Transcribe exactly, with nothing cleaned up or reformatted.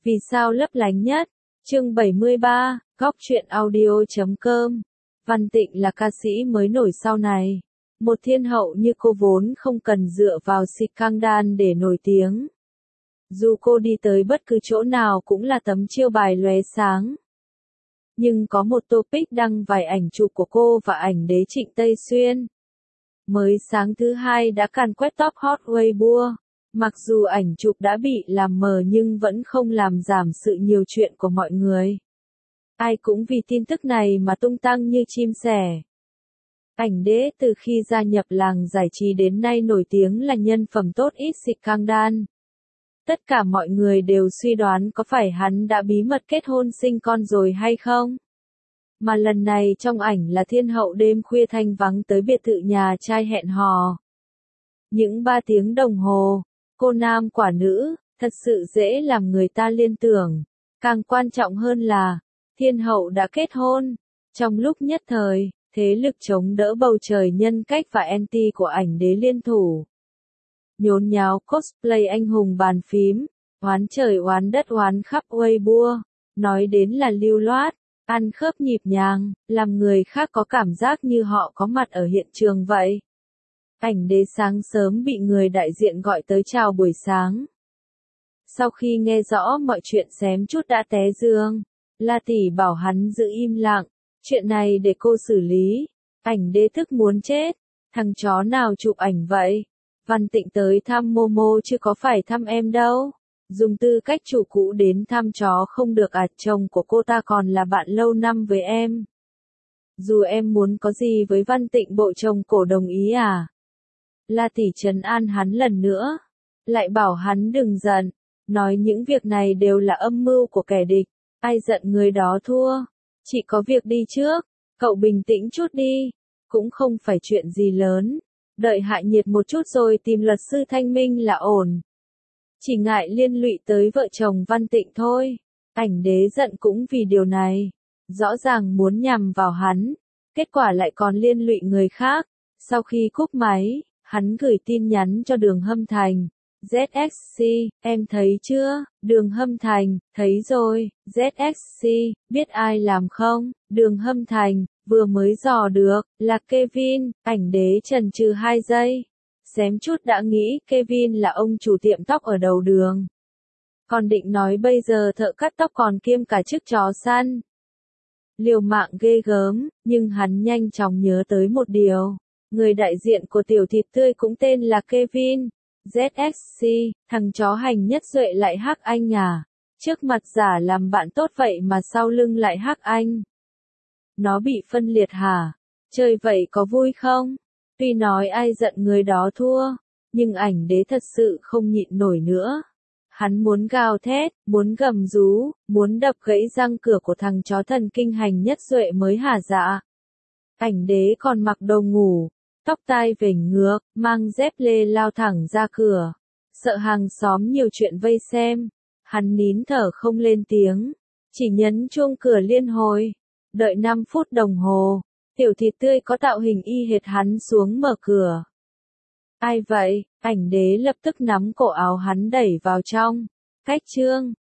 Vì sao lấp lánh nhất? Chương bảy mươi ba, góc truyện audio chấm com. Văn Tịnh là ca sĩ mới nổi sau này. Một thiên hậu như cô vốn không cần dựa vào scandal để nổi tiếng. Dù cô đi tới bất cứ chỗ nào cũng là tấm chiêu bài lóe sáng. Nhưng có một topic đăng vài ảnh chụp của cô và ảnh đế Trịnh Tây Xuyên. Mới sáng thứ hai đã càn quét top hot Weibo. Mặc dù ảnh chụp đã bị làm mờ nhưng vẫn không làm giảm sự nhiều chuyện của mọi người. Ai cũng vì tin tức này mà tung tăng như chim sẻ. Ảnh đế từ khi gia nhập làng giải trí đến nay nổi tiếng là nhân phẩm tốt ít scandal. Tất cả mọi người đều suy đoán có phải hắn đã bí mật kết hôn sinh con rồi hay không? Mà lần này trong ảnh là thiên hậu đêm khuya thanh vắng tới biệt thự nhà trai hẹn hò. Những ba tiếng đồng hồ, cô nam quả nữ, thật sự dễ làm người ta liên tưởng. Càng quan trọng hơn là, thiên hậu đã kết hôn. Trong lúc nhất thời, thế lực chống đỡ bầu trời nhân cách và anti của ảnh đế liên thủ. Nhốn nháo cosplay anh hùng bàn phím, oán trời oán đất oán khắp Weibo, nói đến là lưu loát, ăn khớp nhịp nhàng, làm người khác có cảm giác như họ có mặt ở hiện trường vậy. Ảnh đế sáng sớm bị người đại diện gọi tới chào buổi sáng. Sau khi nghe rõ mọi chuyện xém chút đã té giường, La Tỷ bảo hắn giữ im lặng, chuyện này để cô xử lý. Ảnh đế tức muốn chết, thằng chó nào chụp ảnh vậy? Văn Tịnh tới thăm Momo chứ có phải thăm em đâu. Dùng tư cách chủ cũ đến thăm chó không được à, chồng của cô ta còn là bạn lâu năm với em. Dù em muốn có gì với Văn Tịnh bộ chồng cổ đồng ý à? La Tỷ trấn an hắn lần nữa, lại bảo hắn đừng giận, nói những việc này đều là âm mưu của kẻ địch, ai giận người đó thua, chỉ có việc đi trước, cậu bình tĩnh chút đi, cũng không phải chuyện gì lớn, đợi hạ nhiệt một chút rồi tìm luật sư thanh minh là ổn. Chỉ ngại liên lụy tới vợ chồng Văn Tịnh thôi, ảnh đế giận cũng vì điều này, rõ ràng muốn nhằm vào hắn, kết quả lại còn liên lụy người khác, sau khi cúp máy. Hắn gửi tin nhắn cho Đường Hâm Thành. Z X C, em thấy chưa? Đường Hâm Thành, thấy rồi. Z X C, biết ai làm không? Đường Hâm Thành, vừa mới dò được, là Kevin. Ảnh đế chần chừ hai giây. Xém chút đã nghĩ Kevin là ông chủ tiệm tóc ở đầu đường. Còn định nói bây giờ thợ cắt tóc còn kiêm cả chức chó săn. Liều mạng ghê gớm, nhưng hắn nhanh chóng nhớ tới một điều. Người đại diện của tiểu thịt tươi cũng tên là Kevin. Z X C, thằng chó hành nhất duệ lại hắc anh à. Trước mặt giả làm bạn tốt vậy mà sau lưng lại hắc anh. Nó bị phân liệt hả? Chơi vậy có vui không? Tuy nói ai giận người đó thua, nhưng ảnh đế thật sự không nhịn nổi nữa. Hắn muốn gào thét, muốn gầm rú, muốn đập gãy răng cửa của thằng chó thần kinh hành nhất duệ mới hả dạ. Ảnh đế còn mặc đồ ngủ. Tóc tai vểnh ngược, mang dép lê lao thẳng ra cửa. Sợ hàng xóm nhiều chuyện vây xem. Hắn nín thở không lên tiếng. Chỉ nhấn chuông cửa liên hồi. Đợi năm phút đồng hồ. Tiểu thịt tươi có tạo hình y hệt hắn xuống mở cửa. Ai vậy? Ảnh đế lập tức nắm cổ áo hắn đẩy vào trong. Cách trương,